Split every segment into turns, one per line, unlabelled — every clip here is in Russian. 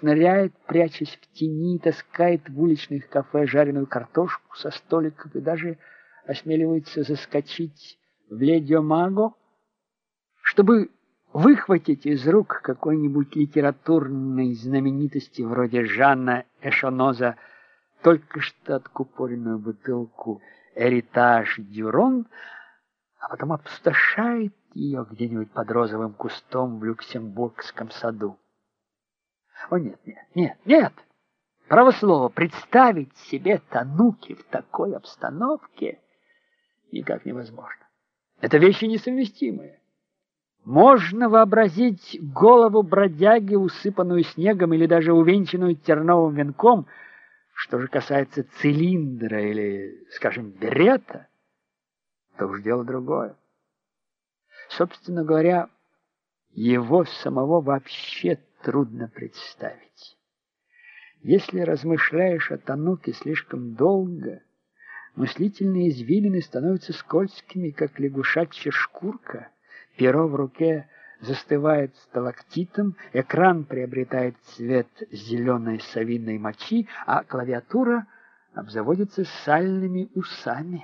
шныряет, прячась в тени, таскает в уличных кафе жареную картошку со столиков и даже осмеливается заскочить в Ледио Маго, чтобы выхватить из рук какой-нибудь литературной знаменитости вроде Жанна Эшоноза только что откупоренную бутылку «Эритаж Дюрон», а потом опустошает ее где-нибудь под розовым кустом в Люксембургском саду. О, нет, нет, нет, нет! Право слово, представить себе Тануки в такой обстановке никак невозможно. Это вещи несовместимые. Можно вообразить голову бродяги, усыпанную снегом или даже увенчанную терновым венком. Что же касается цилиндра или, скажем, берета, то уж дело другое. Собственно говоря, его самого вообще трудно представить. Если размышляешь о Тануке слишком долго, мыслительные извилины становятся скользкими, как лягушачья шкурка, перо в руке застывает сталактитом, экран приобретает цвет зеленой совиной мочи, а клавиатура обзаводится сальными усами.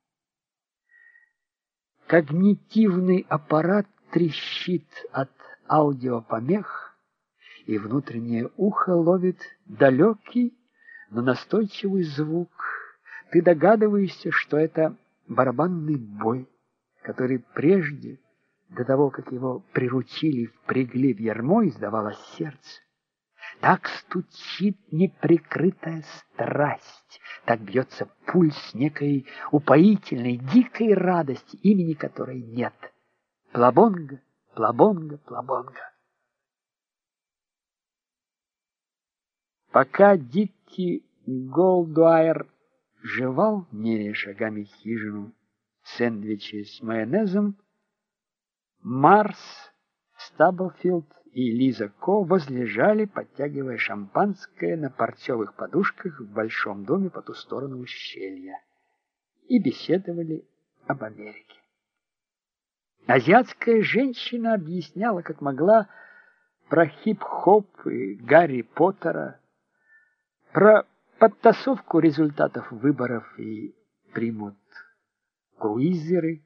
Когнитивный аппарат трещит от аудиопомех, и внутреннее ухо ловит далекий, но настойчивый звук. Ты догадываешься, что это барабанный бой, который прежде, до того, как его приручили, впрягли в ярмо, издавало сердце. Так стучит неприкрытая страсть, так бьется пульс некой упоительной, дикой радости, имени которой нет. Плабонга, плабонга, плабонга. Пока Дикки Голдуайр жевал, меряя шагами хижину, сэндвичи с майонезом, Марс Стаблфилд и Лиза Ко возлежали, подтягивая шампанское на парчевых подушках в большом доме по ту сторону ущелья, и беседовали об Америке. Азиатская женщина объясняла, как могла, про хип-хоп и Гарри Поттера, про подтасовку результатов выборов и примут круизеры,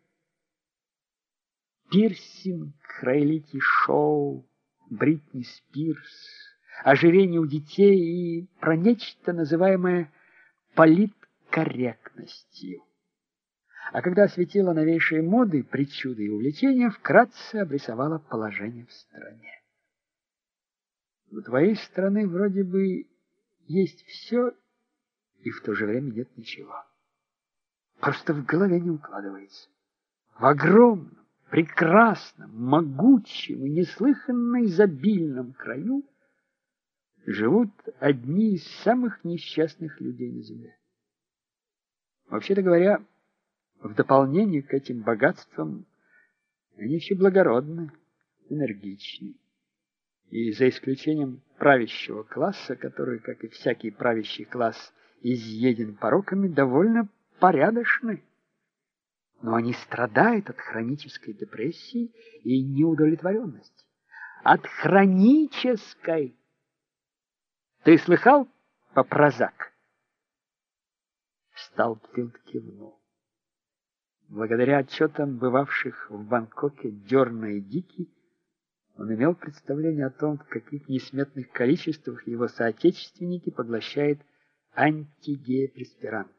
пирсинг, реалити-шоу, Бритни Спирс, ожирение у детей и про нечто, называемое политкорректностью. А когда осветила новейшие моды, причуды и увлечения, вкратце обрисовала положение в стране. У твоей страны вроде бы есть все, и в то же время нет ничего. Просто в голове не укладывается. В огромном, прекрасном, могучем и неслыханно изобильном краю живут одни из самых несчастных людей на земле. Вообще-то говоря, в дополнение к этим богатствам они еще благородны, энергичны. И за исключением правящего класса, который, как и всякий правящий класс, изъеден пороками, довольно порядочны. Но они страдают от хронической депрессии и неудовлетворенности. От хронической. Ты слыхал по Прозак? Стаблфилд кивнул. Благодаря отчетам бывавших в Бангкоке Дерна и Дики, он имел представление о том, в каких несметных количествах его соотечественники поглощают антигеопреспиранты.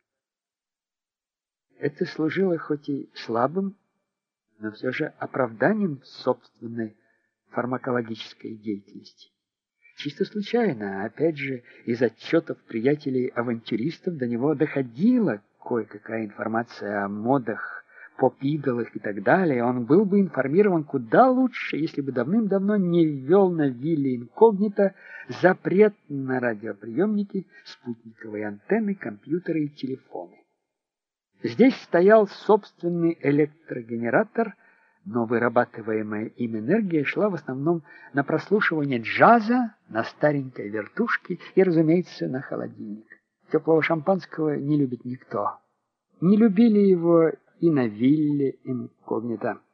Это служило хоть и слабым, но все же оправданием собственной фармакологической деятельности. Чисто случайно, опять же, из отчетов приятелей-авантюристов до него доходила кое-какая информация о модах, поп-идолах и так далее. Он был бы информирован куда лучше, если бы давным-давно не ввел на вилле инкогнито запрет на радиоприемники, спутниковые антенны, компьютеры и телефоны. Здесь стоял собственный электрогенератор, но вырабатываемая им энергия шла в основном на прослушивание джаза, на старенькой вертушке и, разумеется, на холодильник. Теплого шампанского не любит никто. Не любили его и на вилле инкогнито.